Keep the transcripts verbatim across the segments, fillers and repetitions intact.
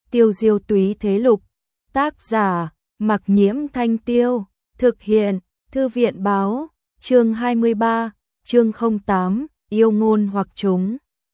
Tiêu diêu túy thế lục, tác giả, Mặc Nhiễm Thanh Tiêu, thực hiện, Thư viện báo, chương hai mươi ba, chương không tám, yêu ngôn hoặc chúng.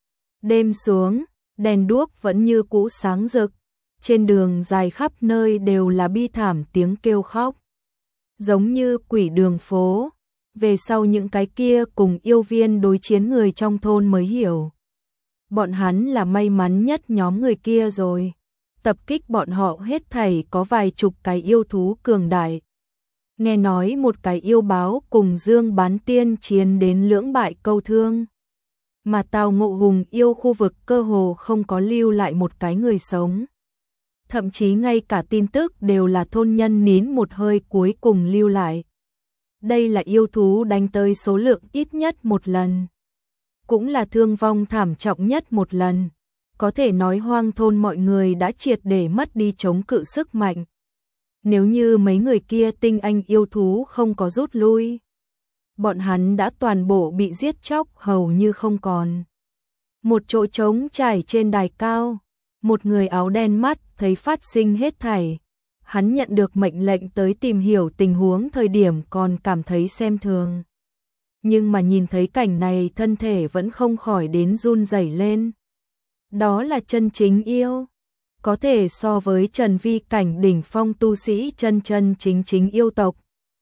Đêm xuống, đèn đuốc vẫn như cũ sáng rực, trên đường dài khắp nơi đều là bi thảm tiếng kêu khóc. Giống như quỷ đường phố, về sau những cái kia cùng yêu viên đối chiến người trong thôn mới hiểu. Bọn hắn là may mắn nhất nhóm người kia rồi. Tập kích bọn họ hết thảy có vài chục cái yêu thú cường đại. Nghe nói một cái yêu báo cùng Dương Bán Tiên chiến đến lưỡng bại câu thương. Mà Tào Ngộ Hùng yêu khu vực cơ hồ không có lưu lại một cái người sống. Thậm chí ngay cả tin tức đều là thôn nhân nín một hơi cuối cùng lưu lại. Đây là yêu thú đánh tới số lượng ít nhất một lần. Cũng là thương vong thảm trọng nhất một lần. Có thể nói hoang thôn mọi người đã triệt để mất đi chống cự sức mạnh. Nếu như mấy người kia tinh anh yêu thú không có rút lui, bọn hắn đã toàn bộ bị giết chóc hầu như không còn. Một chỗ trống trải trên đài cao, một người áo đen mắt thấy phát sinh hết thảy. Hắn nhận được mệnh lệnh tới tìm hiểu tình huống thời điểm còn cảm thấy xem thường. Nhưng mà nhìn thấy cảnh này thân thể vẫn không khỏi đến run rẩy lên. Đó là chân chính yêu, có thể so với Trần Vi cảnh đỉnh phong tu sĩ chân chân chính chính yêu tộc.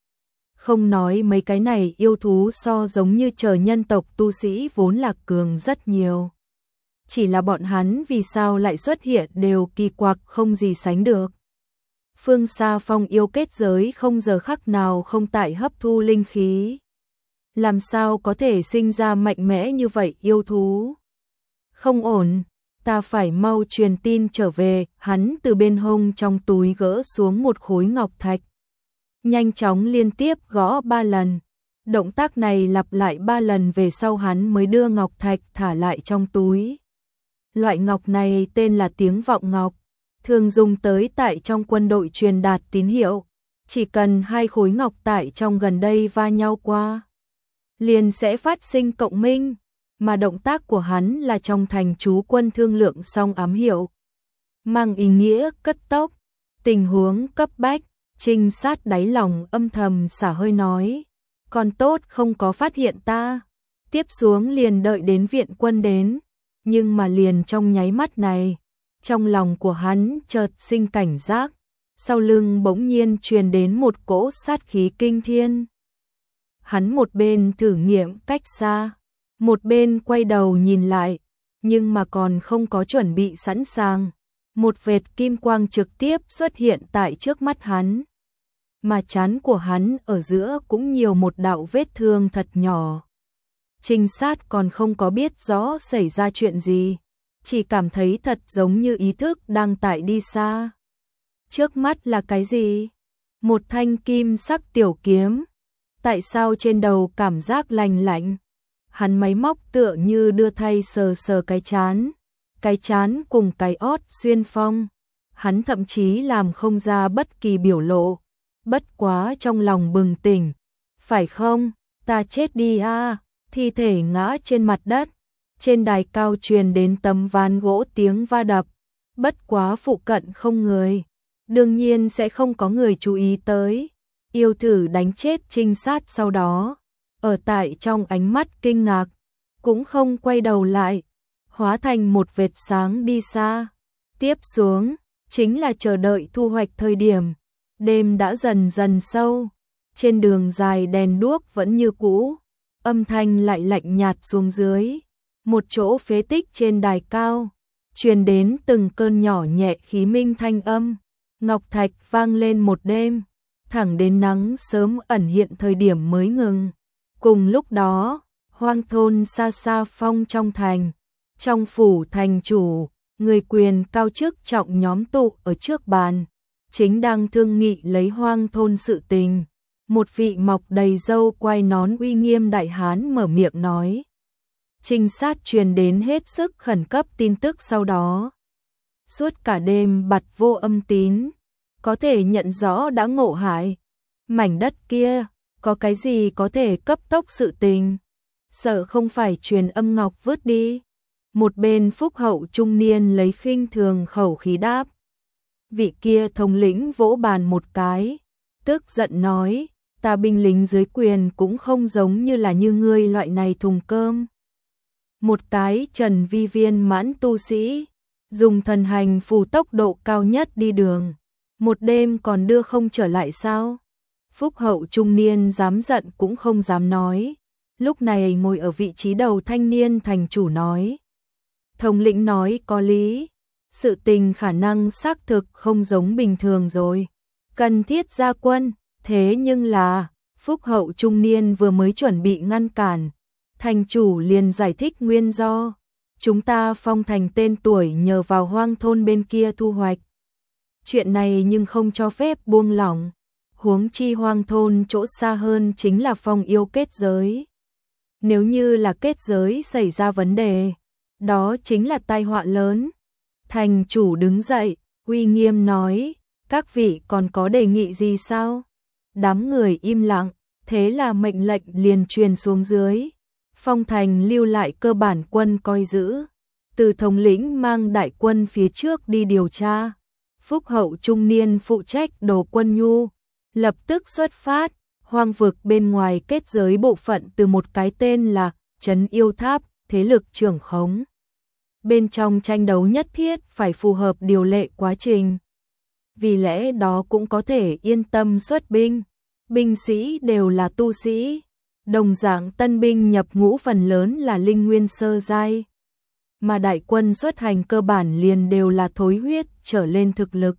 Không nói mấy cái này yêu thú so giống như chờ nhân tộc tu sĩ vốn là cường rất nhiều. Chỉ là bọn hắn vì sao lại xuất hiện đều kỳ quặc không gì sánh được. Phương xa phong yêu kết giới không giờ khắc nào không tại hấp thu linh khí. Làm sao có thể sinh ra mạnh mẽ như vậy yêu thú? Không ổn. Ta phải mau truyền tin trở về, hắn từ bên hông trong túi gỡ xuống một khối ngọc thạch. Nhanh chóng liên tiếp gõ ba lần. Động tác này lặp lại ba lần về sau hắn mới đưa ngọc thạch thả lại trong túi. Loại ngọc này tên là tiếng vọng ngọc, thường dùng tới tại trong quân đội truyền đạt tín hiệu. Chỉ cần hai khối ngọc tại trong gần đây va nhau qua, liền sẽ phát sinh cộng minh. Mà động tác của hắn là trong thành chú quân thương lượng xong ám hiệu. Mang ý nghĩa cất tốc, tình huống cấp bách, trinh sát đáy lòng âm thầm xả hơi nói. Còn tốt không có phát hiện ta, tiếp xuống liền đợi đến viện quân đến. Nhưng mà liền trong nháy mắt này, trong lòng của hắn chợt sinh cảnh giác, sau lưng bỗng nhiên truyền đến một cỗ sát khí kinh thiên. Hắn một bên thử nghiệm cách xa, một bên quay đầu nhìn lại, nhưng mà còn không có chuẩn bị sẵn sàng. Một vệt kim quang trực tiếp xuất hiện tại trước mắt hắn. Mà trán của hắn ở giữa cũng nhiều một đạo vết thương thật nhỏ. Trinh sát còn không có biết rõ xảy ra chuyện gì, chỉ cảm thấy thật giống như ý thức đang tại đi xa. Trước mắt là cái gì? Một thanh kim sắc tiểu kiếm. Tại sao trên đầu cảm giác lành lạnh? Hắn máy móc tựa như đưa thay sờ sờ cái chán, cái chán cùng cái ót xuyên phong. Hắn thậm chí làm không ra bất kỳ biểu lộ, bất quá trong lòng bừng tỉnh. Phải không, ta chết đi a. Thi thể ngã trên mặt đất, trên đài cao truyền đến tấm ván gỗ tiếng va đập. Bất quá phụ cận không người, đương nhiên sẽ không có người chú ý tới. Yêu thử đánh chết trinh sát sau đó. Ở tại trong ánh mắt kinh ngạc, cũng không quay đầu lại, hóa thành một vệt sáng đi xa. Tiếp xuống, chính là chờ đợi thu hoạch thời điểm. Đêm đã dần dần sâu, trên đường dài đèn đuốc vẫn như cũ, âm thanh lại lạnh nhạt xuống dưới. Một chỗ phế tích trên đài cao, truyền đến từng cơn nhỏ nhẹ khí minh thanh âm. Ngọc thạch vang lên một đêm, thẳng đến nắng sớm ẩn hiện thời điểm mới ngừng. Cùng lúc đó, hoang thôn xa xa phong trong thành, trong phủ thành chủ, người quyền cao chức trọng nhóm tụ ở trước bàn, chính đang thương nghị lấy hoang thôn sự tình. Một vị mọc đầy râu quai nón uy nghiêm đại hán mở miệng nói. Trinh sát truyền đến hết sức khẩn cấp tin tức sau đó. Suốt cả đêm bặt vô âm tín, có thể nhận rõ đã ngộ hại. Mảnh đất kia, có cái gì có thể cấp tốc sự tình? Sợ không phải truyền âm ngọc vứt đi. Một bên phúc hậu trung niên lấy khinh thường khẩu khí đáp. Vị kia thống lĩnh vỗ bàn một cái, tức giận nói, ta binh lính dưới quyền cũng không giống như là như ngươi loại này thùng cơm. Một cái Trần Vi viên mãn tu sĩ, dùng thần hành phù tốc độ cao nhất đi đường, một đêm còn đưa không trở lại sao? Phúc hậu trung niên dám giận cũng không dám nói, lúc này ngồi ở vị trí đầu thanh niên thành chủ nói. Thống lĩnh nói có lý, sự tình khả năng xác thực không giống bình thường rồi, cần thiết ra quân, thế nhưng là, phúc hậu trung niên vừa mới chuẩn bị ngăn cản, thành chủ liền giải thích nguyên do, chúng ta phong thành tên tuổi nhờ vào hoang thôn bên kia thu hoạch. Chuyện này nhưng không cho phép buông lỏng, huống chi hoang thôn chỗ xa hơn chính là phong yêu kết giới. Nếu như là kết giới xảy ra vấn đề, đó chính là tai họa lớn. Thành chủ đứng dậy, uy nghiêm nói, các vị còn có đề nghị gì sao? Đám người im lặng, thế là mệnh lệnh liền truyền xuống dưới. Phong thành lưu lại cơ bản quân coi giữ, từ thống lĩnh mang đại quân phía trước đi điều tra. Phúc hậu trung niên phụ trách đồ quân nhu, lập tức xuất phát, hoang vực bên ngoài kết giới bộ phận từ một cái tên là Trấn Yêu Tháp, thế lực trưởng khống. Bên trong tranh đấu nhất thiết phải phù hợp điều lệ quá trình. Vì lẽ đó cũng có thể yên tâm xuất binh, binh sĩ đều là tu sĩ, đồng dạng tân binh nhập ngũ phần lớn là linh nguyên sơ giai. Mà đại quân xuất hành cơ bản liền đều là thối huyết trở lên thực lực.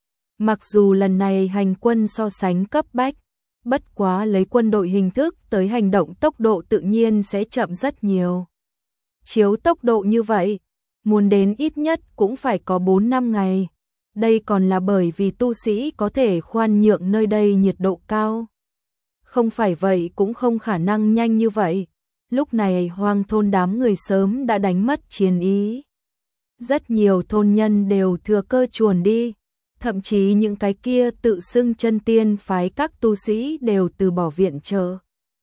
Mặc dù lần này hành quân so sánh cấp bách, bất quá lấy quân đội hình thức tới hành động tốc độ tự nhiên sẽ chậm rất nhiều. Chiếu tốc độ như vậy, muốn đến ít nhất cũng phải có bốn năm ngày. Đây còn là bởi vì tu sĩ có thể khoan nhượng nơi đây nhiệt độ cao. Không phải vậy cũng không khả năng nhanh như vậy. Lúc này hoang thôn đám người sớm đã đánh mất chiến ý. Rất nhiều thôn nhân đều thừa cơ chuồn đi. Thậm chí những cái kia tự xưng chân tiên phái các tu sĩ đều từ bỏ viện trợ.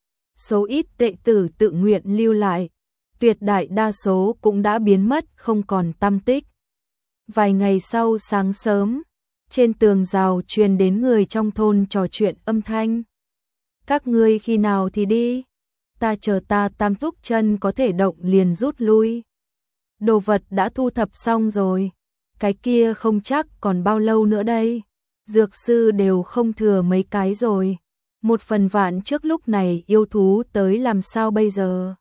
Số ít đệ tử tự nguyện lưu lại, tuyệt đại đa số cũng đã biến mất không còn tăm tích. Vài ngày sau sáng sớm, trên tường rào truyền đến người trong thôn trò chuyện âm thanh. Các ngươi khi nào thì đi? Ta chờ ta tam thúc chân có thể động liền rút lui. Đồ vật đã thu thập xong rồi. Cái kia không chắc còn bao lâu nữa đây. Dược sư đều không thừa mấy cái rồi. Một phần vạn trước lúc này yêu thú tới làm sao bây giờ?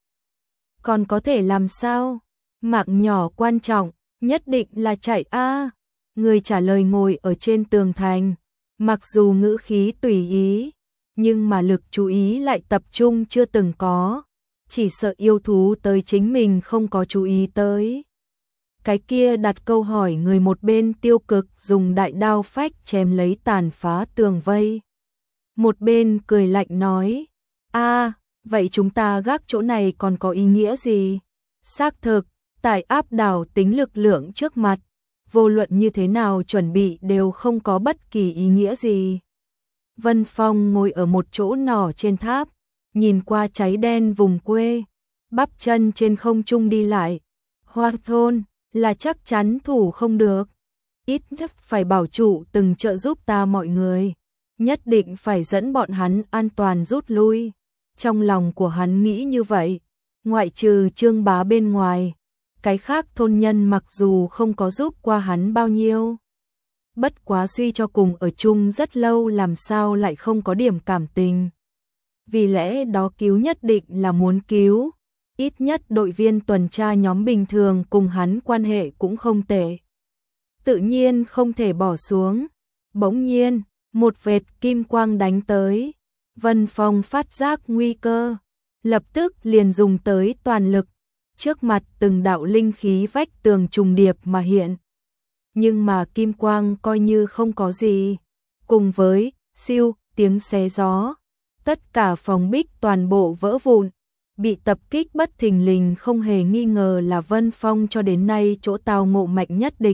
Còn có thể làm sao? Mạng nhỏ quan trọng, nhất định là chạy a. À. Người trả lời ngồi ở trên tường thành, mặc dù ngữ khí tùy ý, nhưng mà lực chú ý lại tập trung chưa từng có, chỉ sợ yêu thú tới chính mình không có chú ý tới. Cái kia đặt câu hỏi người một bên tiêu cực dùng đại đao phách chém lấy tàn phá tường vây. Một bên cười lạnh nói, a, vậy chúng ta gác chỗ này còn có ý nghĩa gì? Xác thực, tại áp đảo tính lực lượng trước mặt, vô luận như thế nào chuẩn bị đều không có bất kỳ ý nghĩa gì. Vân Phong ngồi ở một chỗ nỏ trên tháp, nhìn qua cháy đen vùng quê, bắp chân trên không trung đi lại. Hoa thôn là chắc chắn thủ không được, ít nhất phải bảo trụ từng trợ giúp ta mọi người, nhất định phải dẫn bọn hắn an toàn rút lui. Trong lòng của hắn nghĩ như vậy, ngoại trừ Trương Bá bên ngoài, cái khác thôn nhân mặc dù không có giúp qua hắn bao nhiêu, bất quá suy cho cùng ở chung rất lâu làm sao lại không có điểm cảm tình. Vì lẽ đó cứu nhất định là muốn cứu, ít nhất đội viên tuần tra nhóm bình thường cùng hắn quan hệ cũng không tệ. Tự nhiên không thể bỏ xuống. Bỗng nhiên, một vệt kim quang đánh tới, Vân Phong phát giác nguy cơ, lập tức liền dùng tới toàn lực, trước mặt từng đạo linh khí vách tường trùng điệp mà hiện. Nhưng mà kim quang coi như không có gì, cùng với siêu tiếng xé gió, tất cả phòng bích toàn bộ vỡ vụn, bị tập kích bất thình lình không hề nghi ngờ là Vân Phong cho đến nay chỗ tào ngộ mạnh nhất địch.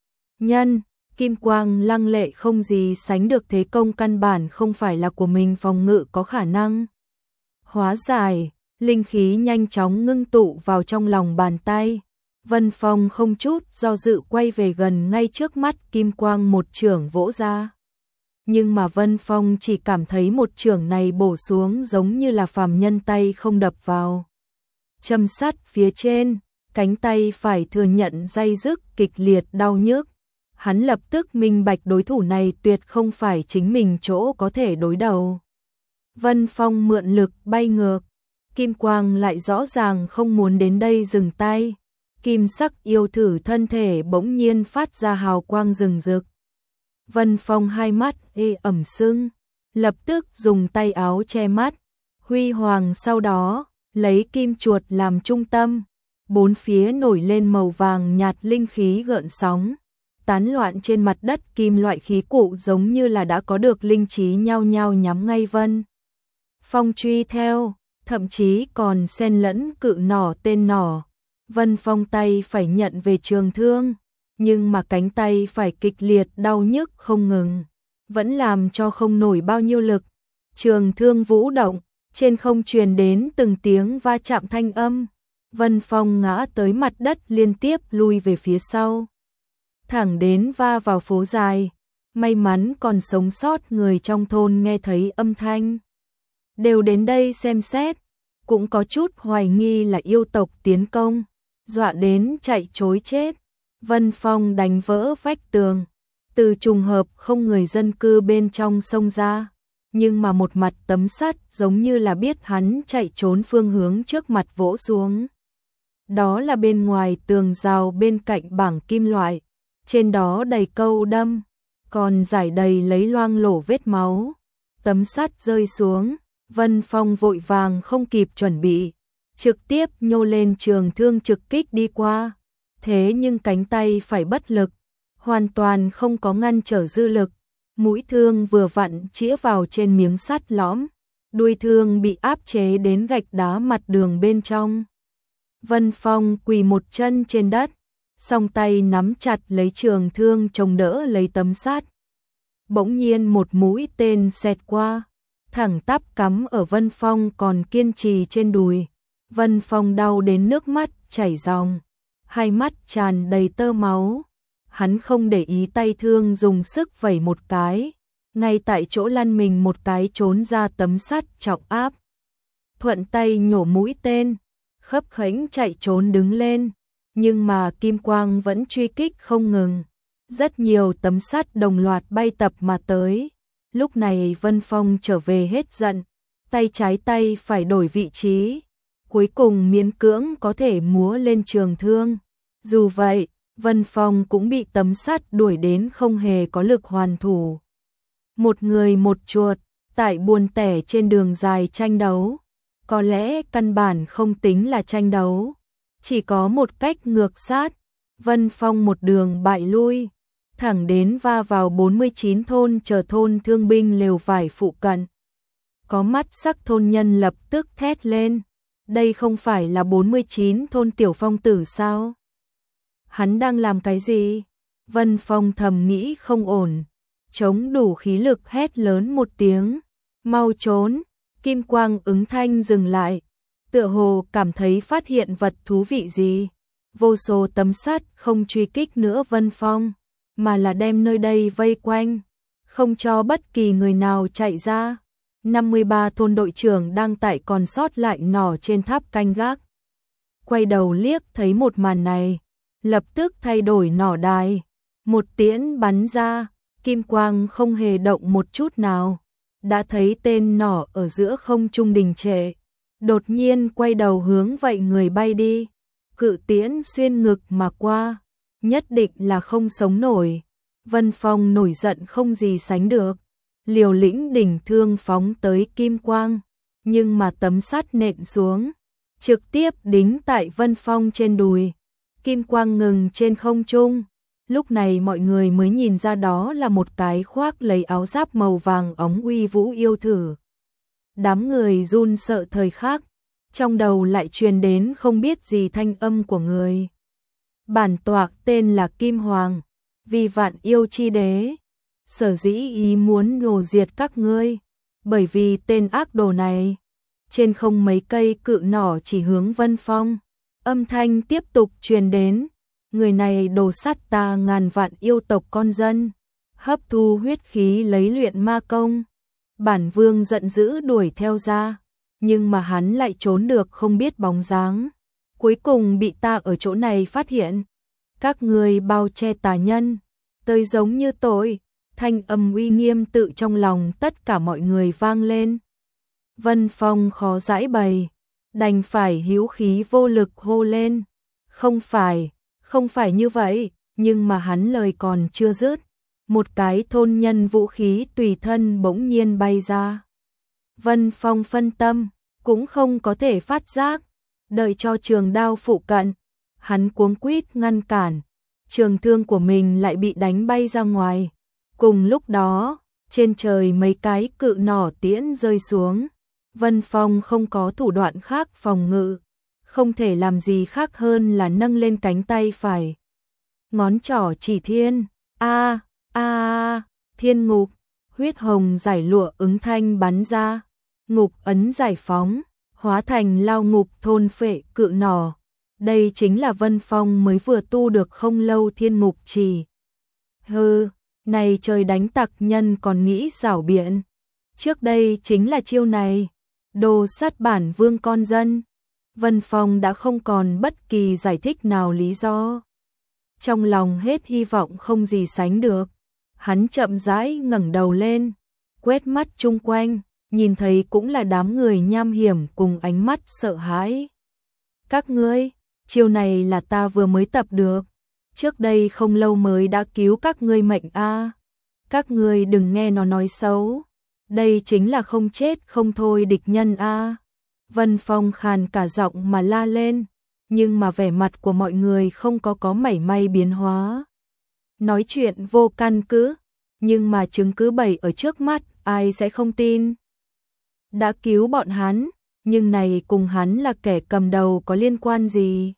Nhân, kim quang lăng lệ không gì sánh được, thế công căn bản không phải là của mình phòng ngự có khả năng hóa giải, linh khí nhanh chóng ngưng tụ vào trong lòng bàn tay. Vân Phong không chút do dự quay về gần, ngay trước mắt kim quang một chưởng vỗ ra. Nhưng mà Vân Phong chỉ cảm thấy một chưởng này bổ xuống giống như là phàm nhân tay không đập vào châm sắt phía trên, cánh tay phải thừa nhận day dứt kịch liệt đau nhức. Hắn lập tức minh bạch đối thủ này tuyệt không phải chính mình chỗ có thể đối đầu. Vân Phong mượn lực bay ngược, kim quang lại rõ ràng không muốn đến đây dừng tay. Kim sắc yêu thử thân thể bỗng nhiên phát ra hào quang rừng rực. Vân Phong hai mắt ê ẩm sưng, lập tức dùng tay áo che mắt, huy hoàng sau đó, lấy kim chuột làm trung tâm, bốn phía nổi lên màu vàng nhạt linh khí gợn sóng, tán loạn trên mặt đất, kim loại khí cụ giống như là đã có được linh trí nhao nhao nhắm ngay Vân Phong truy theo, thậm chí còn xen lẫn cự nỏ tên nỏ. Vân Phong tay phải nhận về trường thương, nhưng mà cánh tay phải kịch liệt đau nhức không ngừng, vẫn làm cho không nổi bao nhiêu lực. Trường thương vũ động, trên không truyền đến từng tiếng va chạm thanh âm. Vân Phong ngã tới mặt đất, liên tiếp lui về phía sau, thẳng đến va vào phố dài. May mắn còn sống sót người trong thôn nghe thấy âm thanh, đều đến đây xem xét, cũng có chút hoài nghi là yêu tộc tiến công, dọa đến chạy trối chết. Vân Phong đánh vỡ vách tường, từ trùng hợp không người dân cư bên trong xông ra, nhưng mà một mặt tấm sắt giống như là biết hắn chạy trốn phương hướng trước mặt vỗ xuống. Đó là bên ngoài tường rào bên cạnh bảng kim loại, trên đó đầy câu đâm, còn rải đầy lấy loang lổ vết máu. Tấm sắt rơi xuống, Vân Phong vội vàng không kịp chuẩn bị, trực tiếp nhô lên trường thương trực kích đi qua. Thế nhưng cánh tay phải bất lực, hoàn toàn không có ngăn trở dư lực. Mũi thương vừa vặn chĩa vào trên miếng sắt lõm, đuôi thương bị áp chế đến gạch đá mặt đường bên trong. Vân Phong quỳ một chân trên đất, song tay nắm chặt lấy trường thương chống đỡ lấy tấm sắt. Bỗng nhiên một mũi tên xẹt qua, thẳng tắp cắm ở Vân Phong còn kiên trì trên đùi. Vân Phong đau đến nước mắt chảy ròng, hai mắt tràn đầy tơ máu. Hắn không để ý tay thương dùng sức vẩy một cái, ngay tại chỗ lăn mình một cái trốn ra tấm sắt trọng áp. Thuận tay nhổ mũi tên, khấp khểnh chạy trốn đứng lên, nhưng mà kim quang vẫn truy kích không ngừng. Rất nhiều tấm sắt đồng loạt bay tập mà tới. Lúc này Vân Phong trở về hết giận, tay trái tay phải đổi vị trí, cuối cùng miễn cưỡng có thể múa lên trường thương. Dù vậy, Vân Phong cũng bị tấm sắt đuổi đến không hề có lực hoàn thủ. Một người một chuột, tại buồn tẻ trên đường dài tranh đấu, có lẽ căn bản không tính là tranh đấu, chỉ có một cách ngược sát. Vân Phong một đường bại lui, thẳng đến va vào bốn mươi chín thôn chờ thôn thương binh lều vải phụ cận. Có mắt sắc thôn nhân lập tức thét lên, đây không phải là bốn mươi chín thôn Tiểu Phong tử sao? Hắn đang làm cái gì? Vân Phong thầm nghĩ không ổn, chống đủ khí lực hét lớn một tiếng, mau trốn. Kim quang ứng thanh dừng lại, tựa hồ cảm thấy phát hiện vật thú vị gì. Vô số tấm sắt không truy kích nữa Vân Phong, mà là đem nơi đây vây quanh, không cho bất kỳ người nào chạy ra. năm mươi ba thôn đội trưởng đang tại còn sót lại nỏ trên tháp canh gác, quay đầu liếc thấy một màn này, lập tức thay đổi nỏ đài, một tiễn bắn ra, kim quang không hề động một chút nào. Đã thấy tên nỏ ở giữa không trung đình trệ, đột nhiên quay đầu hướng vậy người bay đi, cự tiễn xuyên ngực mà qua, nhất định là không sống nổi. Vân Phong nổi giận không gì sánh được, liều lĩnh đỉnh thương phóng tới kim quang, nhưng mà tấm sắt nện xuống, trực tiếp đính tại Vân Phong trên đùi. Kim quang ngừng trên không trung. Lúc này mọi người mới nhìn ra đó là một cái khoác lấy áo giáp màu vàng óng uy vũ yêu thử. Đám người run sợ thời khắc, trong đầu lại truyền đến không biết gì thanh âm của người. Bản tọa tên là Kim Hoàng, vì vạn yêu chi đế, sở dĩ ý muốn nổ diệt các ngươi, bởi vì tên ác đồ này. Trên không mấy cây cự nỏ chỉ hướng Vân Phong, Âm thanh tiếp tục truyền đến, người này đồ sát ta ngàn vạn yêu tộc con dân, hấp thu huyết khí lấy luyện ma công. Bản vương giận dữ đuổi theo ra, nhưng mà hắn lại trốn được không biết bóng dáng. Cuối cùng bị ta ở chỗ này phát hiện. Các người bao che tà nhân, tới giống như tội. Thanh âm uy nghiêm tự trong lòng tất cả mọi người vang lên. Vân Phong khó giải bày, đành phải hữu khí vô lực hô lên. Không phải, không phải như vậy, nhưng mà hắn lời còn chưa dứt. Một cái thôn nhân vũ khí tùy thân bỗng nhiên bay ra. Vân Phong phân tâm, cũng không có thể phát giác. Đợi cho trường đao phụ cận, hắn cuống quýt ngăn cản. Trường thương của mình lại bị đánh bay ra ngoài. Cùng lúc đó, trên trời mấy cái cự nỏ tiễn rơi xuống. Vân Phong không có thủ đoạn khác phòng ngự, không thể làm gì khác hơn là nâng lên cánh tay phải. Ngón trỏ chỉ thiên, a a thiên ngục, huyết hồng giải lụa ứng thanh bắn ra, ngục ấn giải phóng, hóa thành lao ngục thôn phệ cự nỏ. Đây chính là Vân Phong mới vừa tu được không lâu thiên ngục trì. Hừ, này trời đánh tặc nhân còn nghĩ giảo biện. Trước đây chính là chiêu này, đồ sát bản vương con dân. Vân Phong đã không còn bất kỳ giải thích nào lý do. Trong lòng hết hy vọng không gì sánh được. Hắn chậm rãi ngẩng đầu lên, quét mắt chung quanh, nhìn thấy cũng là đám người nham hiểm cùng ánh mắt sợ hãi. Các ngươi, chiêu này là ta vừa mới tập được. Trước đây không lâu mới đã cứu các ngươi mệnh a. Các ngươi đừng nghe nó nói xấu. Đây chính là không chết không thôi địch nhân a. Vân Phong khàn cả giọng mà la lên, nhưng mà vẻ mặt của mọi người không có có mảy may biến hóa. Nói chuyện vô căn cứ, nhưng mà chứng cứ bày ở trước mắt, ai sẽ không tin. Đã cứu bọn hắn, nhưng này cùng hắn là kẻ cầm đầu có liên quan gì?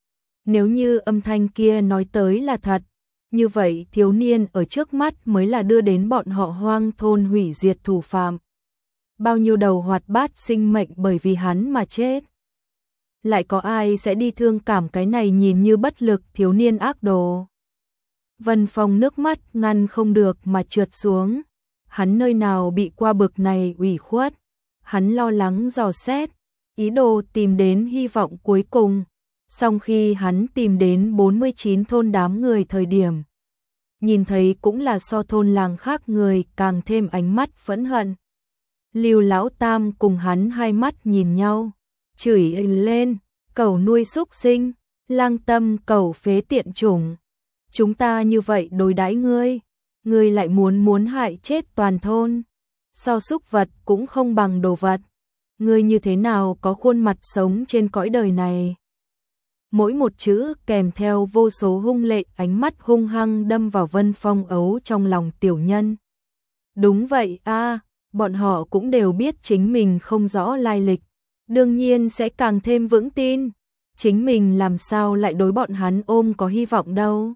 Nếu như âm thanh kia nói tới là thật, như vậy thiếu niên ở trước mắt mới là đưa đến bọn họ hoang thôn hủy diệt thủ phạm. Bao nhiêu đầu hoạt bát sinh mệnh bởi vì hắn mà chết. Lại có ai sẽ đi thương cảm cái này nhìn như bất lực thiếu niên ác đồ? Vân Phong nước mắt ngăn không được mà trượt xuống. Hắn nơi nào bị qua bực này ủy khuất. Hắn lo lắng dò xét, ý đồ tìm đến hy vọng cuối cùng. Song khi hắn tìm đến bốn mươi chín thôn đám người thời điểm, nhìn thấy cũng là so thôn làng khác người càng thêm ánh mắt phẫn hận. Lưu Lão Tam cùng hắn hai mắt nhìn nhau, chửi lên, cẩu nuôi súc sinh, lang tâm cẩu phế tiện chủng. Chúng ta như vậy đối đãi ngươi, ngươi lại muốn muốn hại chết toàn thôn. So súc vật cũng không bằng đồ vật. Ngươi như thế nào có khuôn mặt sống trên cõi đời này? Mỗi một chữ kèm theo vô số hung lệ ánh mắt hung hăng đâm vào Vân Phong ấu trong lòng tiểu nhân. Đúng vậy a, bọn họ cũng đều biết chính mình không rõ lai lịch, đương nhiên sẽ càng thêm vững tin. Chính mình làm sao lại đối bọn hắn ôm có hy vọng đâu.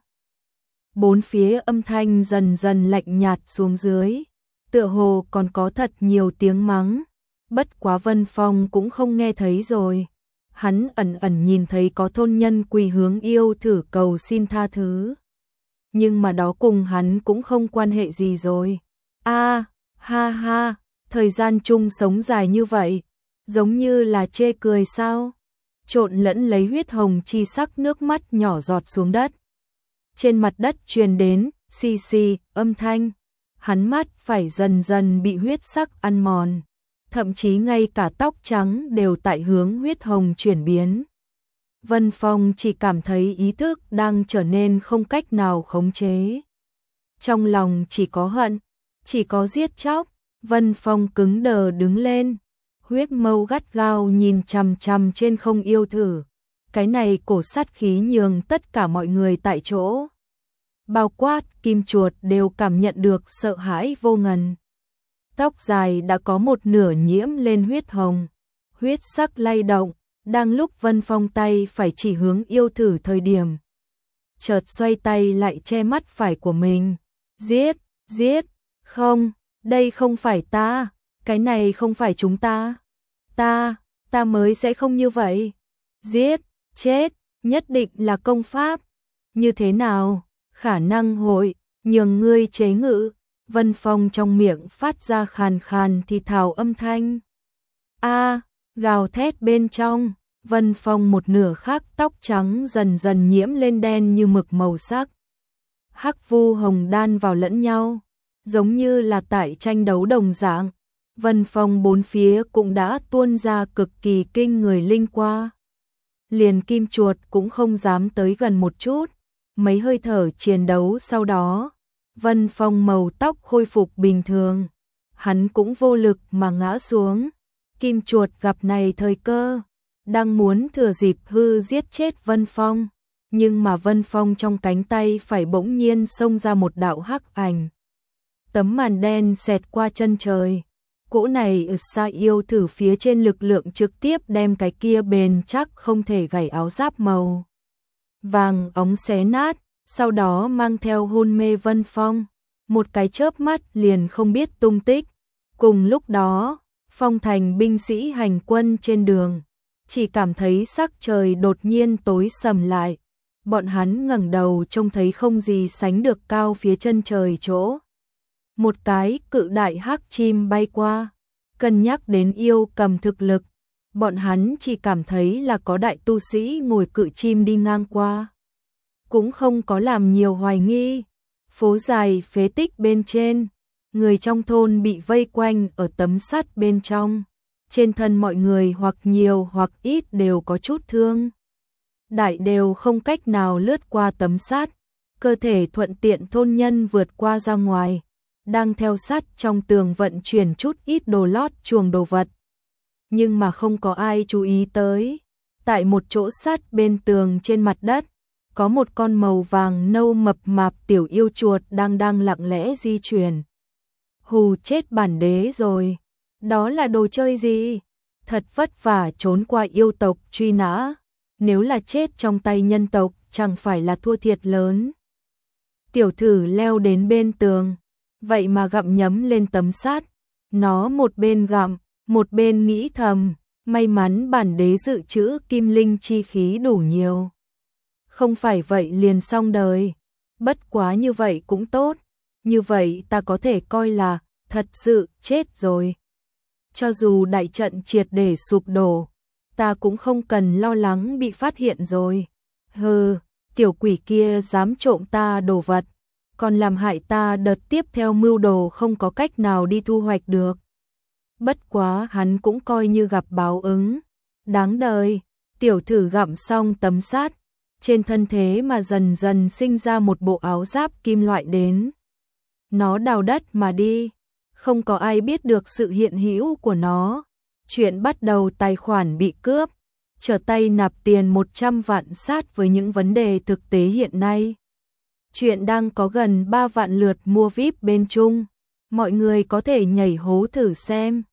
Bốn phía âm thanh dần dần lạnh nhạt xuống dưới, tựa hồ còn có thật nhiều tiếng mắng. Bất quá Vân Phong cũng không nghe thấy rồi. Hắn ẩn ẩn nhìn thấy có thôn nhân quỳ hướng yêu thử cầu xin tha thứ. Nhưng mà đó cùng hắn cũng không quan hệ gì rồi. A, ha ha, thời gian chung sống dài như vậy, giống như là chê cười sao? Trộn lẫn lấy huyết hồng chi sắc nước mắt nhỏ giọt xuống đất. Trên mặt đất truyền đến xì xì âm thanh. Hắn mắt phải dần dần bị huyết sắc ăn mòn. Thậm chí ngay cả tóc trắng đều tại hướng huyết hồng chuyển biến. Vân Phong chỉ cảm thấy ý thức đang trở nên không cách nào khống chế. Trong lòng chỉ có hận, chỉ có giết chóc. Vân Phong cứng đờ đứng lên, huyết mâu gắt gao nhìn chằm chằm trên không yêu thử. Cái này cổ sát khí nhường tất cả mọi người tại chỗ, bao quát kim chuột đều cảm nhận được sợ hãi vô ngần. Tóc dài đã có một nửa nhiễm lên huyết hồng, huyết sắc lay động, đang lúc Vân Phong tay phải chỉ hướng yêu thử thời điểm. Chợt xoay tay lại che mắt phải của mình. Giết, giết, không, đây không phải ta, cái này không phải chúng ta. Ta, ta mới sẽ không như vậy. Giết, Chết, nhất định là công pháp. Như thế nào? Khả năng hội, nhường ngươi chế ngự. Vân Phong trong miệng phát ra khàn khàn thì thào âm thanh. A, gào thét bên trong, Vân Phong một nửa khác tóc trắng dần dần nhiễm lên đen như mực màu sắc. Hắc vu hồng đan vào lẫn nhau, giống như là tại tranh đấu đồng dạng. Vân Phong bốn phía cũng đã tuôn ra cực kỳ kinh người linh qua. Liền kim chuột cũng không dám tới gần một chút. Mấy hơi thở chiến đấu sau đó, Vân Phong màu tóc khôi phục bình thường. Hắn cũng vô lực mà ngã xuống. Kim chuột gặp này thời cơ, đang muốn thừa dịp hư giết chết Vân Phong. Nhưng mà Vân Phong trong cánh tay phải bỗng nhiên xông ra một đạo hắc ảnh. Tấm màn đen xẹt qua chân trời. Cỗ này ở xa yêu thử phía trên lực lượng trực tiếp đem cái kia bền chắc không thể gãy áo giáp màu vàng óng xé nát, sau đó mang theo hôn mê Vân Phong. Một cái chớp mắt liền không biết tung tích. Cùng lúc đó, Phong Thành binh sĩ hành quân trên đường, chỉ cảm thấy sắc trời đột nhiên tối sầm lại. Bọn hắn ngẩng đầu trông thấy không gì sánh được cao phía chân trời chỗ. Một cái cự đại hắc chim bay qua. Cân nhắc đến yêu cầm thực lực, bọn hắn chỉ cảm thấy là có đại tu sĩ ngồi cự chim đi ngang qua. Cũng không có làm nhiều hoài nghi. Phố dài phế tích bên trên, người trong thôn bị vây quanh ở tấm sắt bên trong. Trên thân mọi người hoặc nhiều hoặc ít đều có chút thương. Đại đều không cách nào lướt qua tấm sắt, cơ thể thuận tiện thôn nhân vượt qua ra ngoài, đang theo sắt trong tường vận chuyển chút ít đồ lót chuồng đồ vật. Nhưng mà không có ai chú ý tới, tại một chỗ sắt bên tường trên mặt đất, có một con màu vàng nâu mập mạp tiểu yêu chuột đang đang lặng lẽ di chuyển. Hù chết bản đế rồi, đó là đồ chơi gì? Thật vất vả trốn qua yêu tộc truy nã, nếu là chết trong tay nhân tộc chẳng phải là thua thiệt lớn. Tiểu thử leo đến bên tường, vậy mà gặm nhấm lên tấm sắt. Nó một bên gặm, một bên nghĩ thầm, may mắn bản đế dự trữ kim linh chi khí đủ nhiều. Không phải vậy liền xong đời. Bất quá như vậy cũng tốt, như vậy ta có thể coi là thật sự chết rồi. Cho dù đại trận triệt để sụp đổ, ta cũng không cần lo lắng bị phát hiện rồi. Hừ, tiểu quỷ kia dám trộm ta đồ vật, còn làm hại ta đợt tiếp theo mưu đồ không có cách nào đi thu hoạch được. Bất quá hắn cũng coi như gặp báo ứng. Đáng đời, tiểu thử gặm xong tấm sắt, trên thân thế mà dần dần sinh ra một bộ áo giáp kim loại đến. Nó đào đất mà đi, không có ai biết được sự hiện hữu của nó. Chuyện bắt đầu tài khoản bị cướp, trở tay nạp tiền một trăm vạn sát với những vấn đề thực tế hiện nay. Chuyện đang có gần ba vạn lượt mua víp bên Trung, mọi người có thể nhảy hố thử xem.